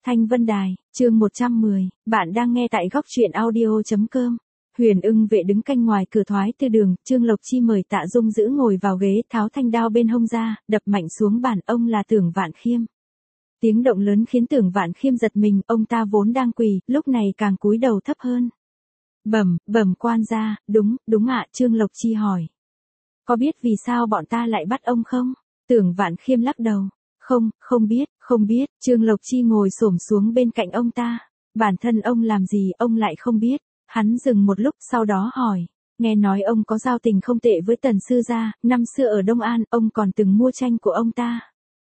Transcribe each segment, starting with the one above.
Thanh Vân Đài, chương 110, bạn đang nghe tại góc truyện audio.com. Huyền Ưng vệ đứng canh ngoài cửa thoái tư đường, Trương Lộc Chi mời Tạ Dung Dữ ngồi vào ghế, tháo thanh đao bên hông ra, đập mạnh xuống bàn. Ông là Tưởng Vạn Khiêm. Tiếng động lớn khiến Tưởng Vạn Khiêm giật mình, ông ta vốn đang quỳ, lúc này càng cúi đầu thấp hơn. Bẩm quan gia, đúng ạ. Trương Lộc Chi hỏi. Có biết vì sao bọn ta lại bắt ông không? Tưởng Vạn Khiêm lắc đầu. Không biết. Trương Lộc Chi ngồi xổm xuống bên cạnh ông ta. Bản thân ông làm gì ông lại không biết? Hắn dừng một lúc sau đó hỏi. Nghe nói ông có giao tình không tệ với Tần sư gia, năm xưa ở Đông An, ông còn từng mua tranh của ông ta.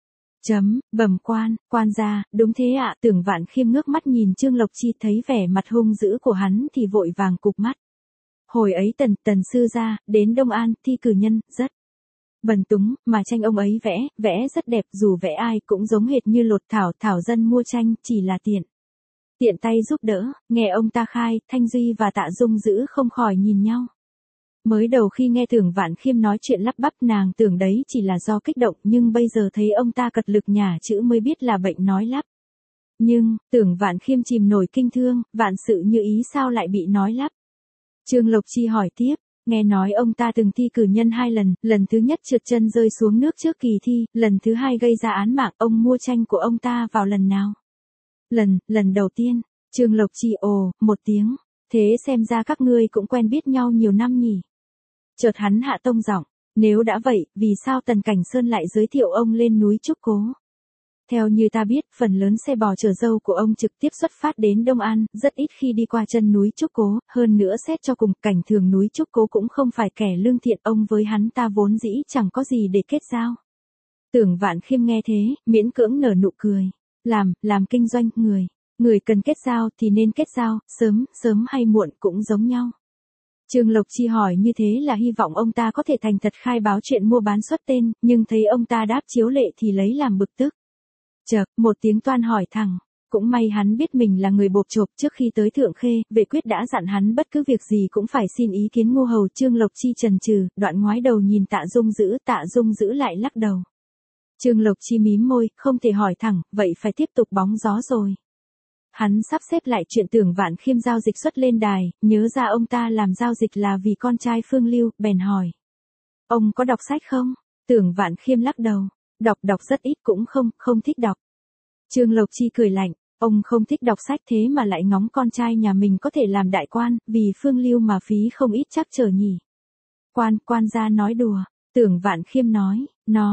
Bẩm quan gia, đúng thế ạ. Tưởng Vạn Khiêm ngước mắt nhìn Trương Lộc Chi, thấy vẻ mặt hung dữ của hắn thì vội vàng cụp mắt. Hồi ấy Tần sư gia đến Đông An, thi cử nhân, rất bần túng, mà tranh ông ấy vẽ rất đẹp, dù vẽ ai cũng giống hệt như Lột Thảo dân mua tranh, chỉ là tiện tay giúp đỡ. Nghe ông ta khai, Thanh Duy và Tạ Dung Dữ không khỏi nhìn nhau. Mới đầu khi nghe Tưởng Vạn Khiêm nói chuyện lắp bắp, nàng tưởng đấy chỉ là do kích động, nhưng bây giờ thấy ông ta cật lực nhả chữ mới biết là bệnh nói lắp. Nhưng, Tưởng Vạn Khiêm chìm nổi kinh thương, vạn sự như ý sao lại bị nói lắp? Trương Lộc Chi hỏi tiếp. Nghe nói ông ta từng thi cử nhân 2 lần, lần thứ nhất trượt chân rơi xuống nước trước kỳ thi, lần thứ 2 gây ra án mạng. Ông mua tranh của ông ta vào lần nào? Lần đầu tiên. Trương Lộc Chi ồ một tiếng. Thế xem ra các ngươi cũng quen biết nhau nhiều năm nhỉ? Chợt hắn hạ tông giọng. Nếu đã vậy, vì sao Tần Cảnh Sơn lại giới thiệu ông lên núi Trúc Cố? Theo như ta biết, phần lớn xe bò chở dâu của ông trực tiếp xuất phát đến Đông An, rất ít khi đi qua chân núi Trúc Cố, hơn nữa xét cho cùng, Cảnh Thường núi Trúc Cố cũng không phải kẻ lương thiện, ông với hắn ta vốn dĩ chẳng có gì để kết giao. Tưởng Vạn Khiêm nghe thế, miễn cưỡng nở nụ cười. Làm kinh doanh, người cần kết giao thì nên kết giao, sớm hay muộn cũng giống nhau. Trương Lộc Chi hỏi như thế là hy vọng ông ta có thể thành thật khai báo chuyện mua bán xuất tên, nhưng thấy ông ta đáp chiếu lệ thì lấy làm bực tức. Chợt, một tiếng toan hỏi thẳng. Cũng may hắn biết mình là người bộp chộp, trước khi tới Thượng Khê, Vệ Quyết đã dặn hắn bất cứ việc gì cũng phải xin ý kiến Ngô Hầu. Trương Lộc Chi chần chừ, đoạn ngoái đầu nhìn Tạ Dung Dữ lại lắc đầu. Trương Lộc Chi mím môi, không thể hỏi thẳng, vậy phải tiếp tục bóng gió rồi. Hắn sắp xếp lại chuyện Tưởng Vạn Khiêm giao dịch xuất lên đài, nhớ ra ông ta làm giao dịch là vì con trai Phương Lưu, bèn hỏi. Ông có đọc sách không? Tưởng Vạn Khiêm lắc đầu. Đọc rất ít, cũng không thích đọc. Trương Lộc Chi cười lạnh, ông không thích đọc sách thế mà lại ngóng con trai nhà mình có thể làm đại quan, vì Phương Lưu mà phí không ít chắc trở nhỉ. Quan gia nói đùa. Tưởng Vạn Khiêm nói,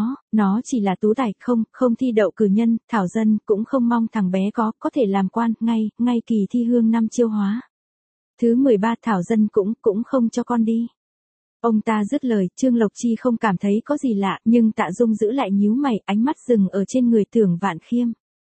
nó chỉ là tú tài, không thi đậu cử nhân, thảo dân cũng không mong thằng bé có thể làm quan, ngay kỳ thi hương năm chiêu hóa. Thứ 13 thảo dân cũng không cho con đi. Ông ta dứt lời, Trương Lộc Chi không cảm thấy có gì lạ, nhưng Tạ Dung Dữ lại nhíu mày, ánh mắt dừng ở trên người Tưởng Vạn Khiêm.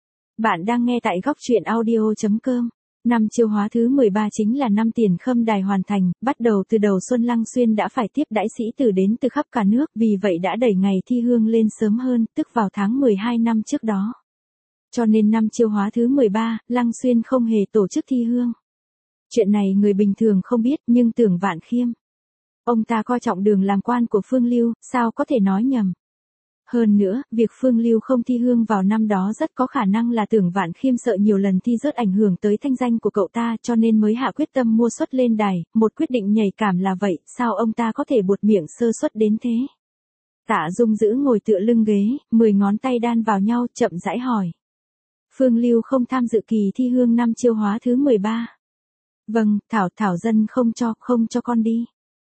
Bạn đang nghe tại góc truyện audio.com. Năm chiêu hóa thứ 13 chính là năm Tiền Khâm Đài hoàn thành, bắt đầu từ đầu xuân Lăng Xuyên đã phải tiếp đãi sĩ tử đến từ khắp cả nước, vì vậy đã đẩy ngày thi hương lên sớm hơn, tức vào tháng 12 năm trước đó. Cho nên năm chiêu hóa thứ 13, Lăng Xuyên không hề tổ chức thi hương. Chuyện này người bình thường không biết, nhưng Tưởng Vạn Khiêm, ông ta coi trọng đường làm quan của Phương Lưu, sao có thể nói nhầm. Hơn nữa, việc Phương Lưu không thi hương vào năm đó rất có khả năng là Tưởng Vạn Khiêm sợ nhiều lần thi rớt ảnh hưởng tới thanh danh của cậu ta, cho nên mới hạ quyết tâm mua suất lên đài, một quyết định nhạy cảm là vậy, sao ông ta có thể buột miệng sơ suất đến thế? Tạ Dung Dữ ngồi tựa lưng ghế, 10 ngón tay đan vào nhau, chậm rãi hỏi. Phương Lưu không tham dự kỳ thi hương năm chiêu hóa thứ 13. Vâng, thảo dân không cho con đi.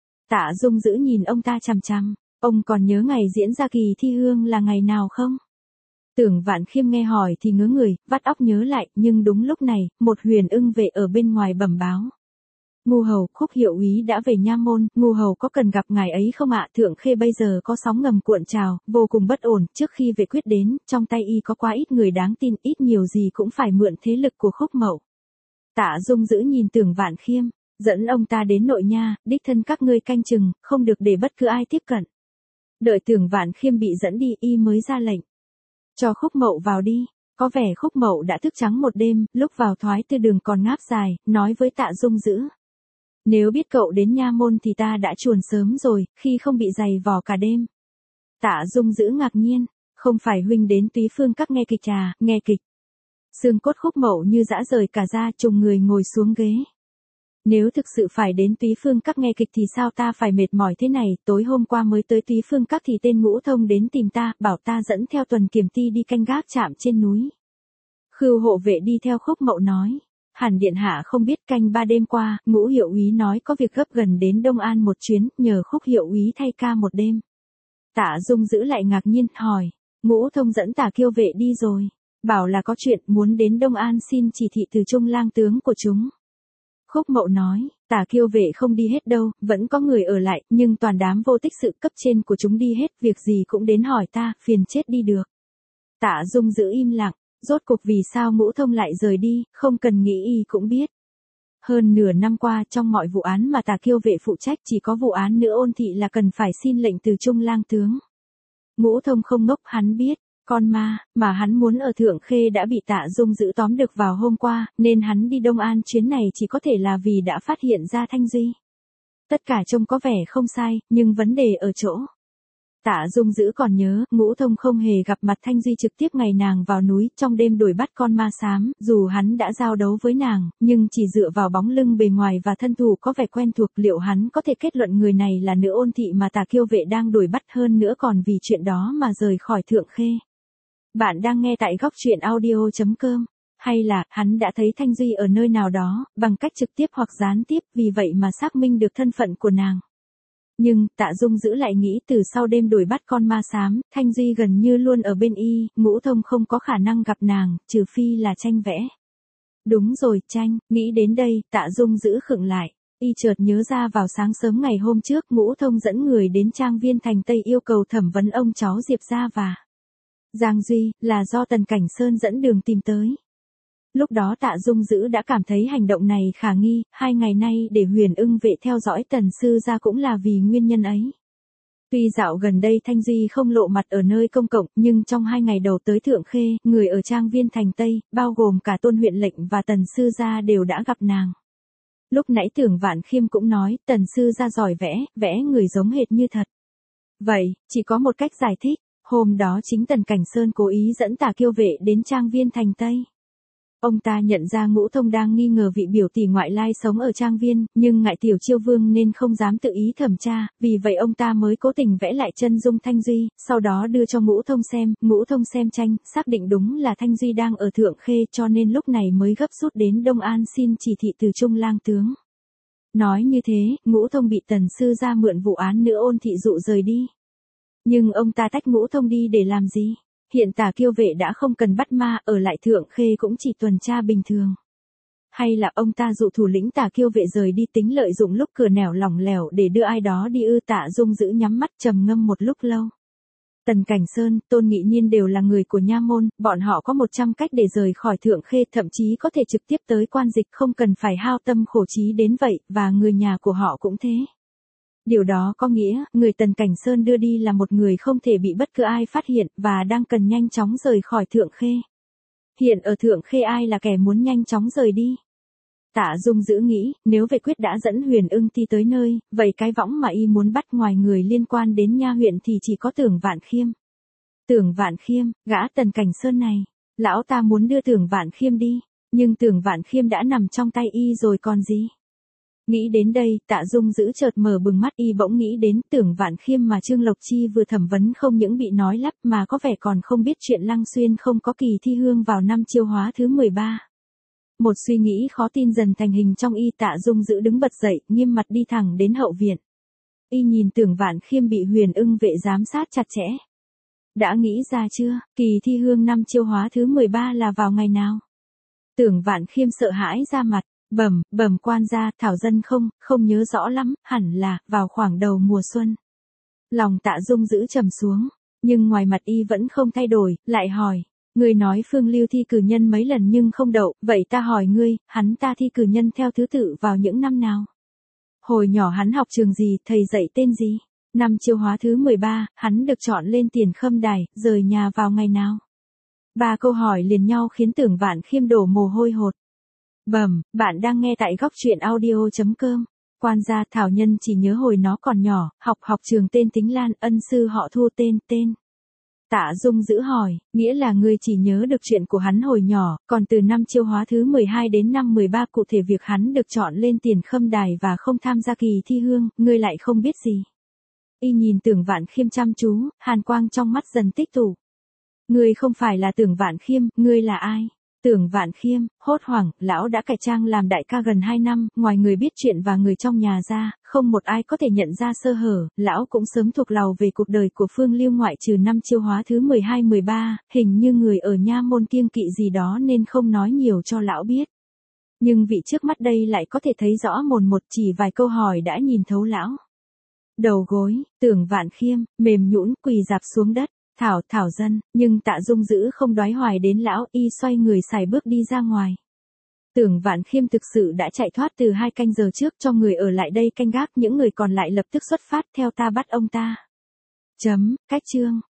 Tạ Dung Dữ nhìn ông ta chằm chằm. Ông còn nhớ ngày diễn ra kỳ thi hương là ngày nào không? Tưởng Vạn Khiêm nghe hỏi thì ngớ người, vắt óc nhớ lại, nhưng đúng lúc này, một Huyền Ưng vệ ở bên ngoài bẩm báo. Ngô Hầu, Khúc hiệu úy đã về Nha Môn, Ngô Hầu có cần gặp ngài ấy không ạ? Thượng Khê bây giờ có sóng ngầm cuộn trào, vô cùng bất ổn, trước khi Vệ Quyết đến, trong tay y có quá ít người đáng tin, ít nhiều gì cũng phải mượn thế lực của Khúc Mậu. Tạ Dung Dữ nhìn Tưởng Vạn Khiêm, dẫn ông ta đến nội nha, đích thân các ngươi canh chừng, không được để bất cứ ai tiếp cận. Đợi Tưởng Vạn Khiêm bị dẫn đi, y mới ra lệnh. Cho Khúc Mậu vào đi. Có vẻ Khúc Mậu đã thức trắng một đêm, lúc vào thoái tư đường còn ngáp dài, nói với Tạ Dung Dữ. Nếu biết cậu đến Nha Môn thì ta đã chuồn sớm rồi, khi không bị giày vò cả đêm. Tạ Dung Dữ ngạc nhiên, không phải huynh đến Túy Phương Các nghe kịch à, nghe kịch. Xương cốt Khúc Mậu như giã rời cả ra, trùng người ngồi xuống ghế. Nếu thực sự phải đến Túy Phương Các nghe kịch thì sao ta phải mệt mỏi thế này, tối hôm qua mới tới Túy Phương Các thì tên Ngũ Thông đến tìm ta, bảo ta dẫn theo Tuần Kiểm Ti đi canh gác trạm trên núi. Khưu hộ vệ đi theo Khúc Mậu nói, hẳn điện hạ không biết canh 3 đêm qua, Ngũ hiệu úy nói có việc gấp gần đến Đông An một chuyến, nhờ Khúc hiệu úy thay ca một đêm. Tạ Dung giữ lại ngạc nhiên, hỏi, Ngũ Thông dẫn Tả Kiêu vệ đi rồi, bảo là có chuyện muốn đến Đông An xin chỉ thị từ Trung lang tướng của chúng. Khúc Mậu nói, Tả Kiêu vệ không đi hết đâu, vẫn có người ở lại, nhưng toàn đám vô tích sự, cấp trên của chúng đi hết, việc gì cũng đến hỏi ta, phiền chết đi được. Tạ Dung giữ im lặng, rốt cuộc vì sao Ngũ Thông lại rời đi, không cần nghĩ y cũng biết. Hơn nửa năm qua trong mọi vụ án mà Tả Kiêu vệ phụ trách chỉ có vụ án Nữ Ôn Thị là cần phải xin lệnh từ Trung lang tướng. Ngũ Thông không ngốc, hắn biết. Con ma, mà hắn muốn ở Thượng Khê đã bị Tạ Dung giữ tóm được vào hôm qua, nên hắn đi Đông An chuyến này chỉ có thể là vì đã phát hiện ra Thanh Duy. Tất cả trông có vẻ không sai, nhưng vấn đề ở chỗ. Tạ Dung giữ còn nhớ, Ngũ Thông không hề gặp mặt Thanh Duy trực tiếp ngày nàng vào núi, trong đêm đuổi bắt con ma xám, dù hắn đã giao đấu với nàng, nhưng chỉ dựa vào bóng lưng bề ngoài và thân thủ có vẻ quen thuộc, liệu hắn có thể kết luận người này là Nữ Ôn Thị mà Tả Kiêu vệ đang đuổi bắt, hơn nữa còn vì chuyện đó mà rời khỏi Thượng Khê. Bạn đang nghe tại góc truyện audio.com, hay là, hắn đã thấy Thanh Duy ở nơi nào đó, bằng cách trực tiếp hoặc gián tiếp, vì vậy mà xác minh được thân phận của nàng. Nhưng, Tạ Dung giữ lại nghĩ từ sau đêm đuổi bắt con ma xám, Thanh Duy gần như luôn ở bên y, Ngũ Thông không có khả năng gặp nàng, trừ phi là tranh vẽ. Đúng rồi, tranh, nghĩ đến đây, Tạ Dung giữ khựng lại. Y chợt nhớ ra vào sáng sớm ngày hôm trước Ngũ Thông dẫn người đến trang viên thành Tây yêu cầu thẩm vấn ông cháu Diệp gia và Giang Duy, là do Tần Cảnh Sơn dẫn đường tìm tới. Lúc đó Tạ Dung giữ đã cảm thấy hành động này khả nghi, 2 ngày nay để Huyền Ưng vệ theo dõi Tần sư gia cũng là vì nguyên nhân ấy. Tuy dạo gần đây Thanh Duy không lộ mặt ở nơi công cộng, nhưng trong 2 ngày đầu tới Thượng Khê, người ở trang viên thành Tây, bao gồm cả Tôn huyện lệnh và Tần sư gia đều đã gặp nàng. Lúc nãy Tưởng Vạn Khiêm cũng nói, Tần sư gia giỏi vẽ người giống hệt như thật. Vậy, chỉ có một cách giải thích. Hôm đó chính Tần Cảnh Sơn cố ý dẫn Tả Kiêu vệ đến trang viên thành Tây. Ông ta nhận ra Ngũ Thông đang nghi ngờ vị biểu tỷ ngoại lai sống ở trang viên, nhưng ngại Tiểu Chiêu Vương nên không dám tự ý thẩm tra, vì vậy ông ta mới cố tình vẽ lại chân dung Thanh Duy, sau đó đưa cho Ngũ Thông xem tranh, xác định đúng là Thanh Duy đang ở Thượng Khê, cho nên lúc này mới gấp rút đến Đông An xin chỉ thị từ Trung lang tướng. Nói như thế, Ngũ Thông bị Tần sư gia mượn vụ án Nữ Ôn Thị dụ rời đi. Nhưng ông ta tách Ngũ Thông đi để làm gì? Hiện Tả Kiêu vệ đã không cần bắt ma, ở lại Thượng Khê cũng chỉ tuần tra bình thường. Hay là ông ta dụ thủ lĩnh Tả Kiêu vệ rời đi tính lợi dụng lúc cửa nẻo lỏng lẻo để đưa ai đó đi ư? Tạ Dung giữ nhắm mắt trầm ngâm một lúc lâu. Tần Cảnh Sơn, Tôn Nghị Nhiên đều là người của nha môn, bọn họ có 100 cách để rời khỏi Thượng Khê, thậm chí có thể trực tiếp tới quan dịch, không cần phải hao tâm khổ trí đến vậy, và người nhà của họ cũng thế. Điều đó có nghĩa, người Tần Cảnh Sơn đưa đi là một người không thể bị bất cứ ai phát hiện, và đang cần nhanh chóng rời khỏi Thượng Khê. Hiện ở Thượng Khê ai là kẻ muốn nhanh chóng rời đi? Tạ Dung giữ nghĩ, nếu vệ quyết đã dẫn Huyền Ưng Ti tới nơi, vậy cái võng mà y muốn bắt ngoài người liên quan đến nha huyện thì chỉ có Tưởng Vạn Khiêm. Tưởng Vạn Khiêm, gã Tần Cảnh Sơn này, lão ta muốn đưa Tưởng Vạn Khiêm đi, nhưng Tưởng Vạn Khiêm đã nằm trong tay y rồi còn gì? Nghĩ đến đây, Tạ Dung giữ chợt mở bừng mắt, y bỗng nghĩ đến Tưởng Vạn Khiêm mà Trương Lộc Chi vừa thẩm vấn không những bị nói lắp mà có vẻ còn không biết chuyện Lăng Xuyên không có kỳ thi hương vào năm Chiêu Hóa thứ 13. Một suy nghĩ khó tin dần thành hình trong y. Tạ Dung giữ đứng bật dậy, nghiêm mặt đi thẳng đến hậu viện. Y nhìn Tưởng Vạn Khiêm bị Huyền Ưng vệ giám sát chặt chẽ. Đã nghĩ ra chưa, kỳ thi hương năm Chiêu Hóa thứ 13 là vào ngày nào? Tưởng Vạn Khiêm sợ hãi ra mặt. Bẩm quan gia, thảo dân không nhớ rõ lắm, hẳn là, vào khoảng đầu mùa xuân. Lòng Tạ Dung giữ trầm xuống, nhưng ngoài mặt y vẫn không thay đổi, lại hỏi, ngươi nói Phương Lưu thi cử nhân mấy lần nhưng không đậu, vậy ta hỏi ngươi, hắn ta thi cử nhân theo thứ tự vào những năm nào? Hồi nhỏ hắn học trường gì, thầy dạy tên gì? Năm Chiêu Hóa thứ 13, hắn được chọn lên Tiền Khâm Đài, rời nhà vào ngày nào? 3 câu hỏi liền nhau khiến Tưởng Vạn Khiêm đổ mồ hôi hột. Bạn đang nghe tại góc truyện audio.com. Quan gia, thảo nhân chỉ nhớ hồi nó còn nhỏ, học trường tên Tính Lan, ân sư họ Thu tên. Tạ Dung Dữ hỏi, nghĩa là ngươi chỉ nhớ được chuyện của hắn hồi nhỏ, còn từ năm chiêu hóa thứ 12 đến năm 13 cụ thể việc hắn được chọn lên tiền khâm đài và không tham gia kỳ thi hương, ngươi lại không biết gì. Y nhìn Tưởng Vạn Khiêm chăm chú, hàn quang trong mắt dần tích tụ. Ngươi không phải là Tưởng Vạn Khiêm, ngươi là ai? Tưởng Vạn Khiêm, hốt hoảng, lão đã cải trang làm đại ca gần 2 năm, ngoài người biết chuyện và người trong nhà ra, không một ai có thể nhận ra sơ hở, lão cũng sớm thuộc lầu về cuộc đời của Phương Lưu ngoại trừ năm chiêu hóa thứ 12-13, hình như người ở nha môn kiêng kỵ gì đó nên không nói nhiều cho lão biết. Nhưng vị trước mắt đây lại có thể thấy rõ mồn một, chỉ vài câu hỏi đã nhìn thấu lão. Đầu gối, Tưởng Vạn Khiêm, mềm nhũn quỳ rạp xuống đất. Thảo dân, nhưng Tạ Dung Dữ không đoái hoài đến lão, y xoay người xài bước đi ra ngoài. Tưởng Vạn Khiêm thực sự đã chạy thoát từ 2 canh giờ trước, cho người ở lại đây canh gác, những người còn lại lập tức xuất phát theo ta bắt ông ta. Cách chương.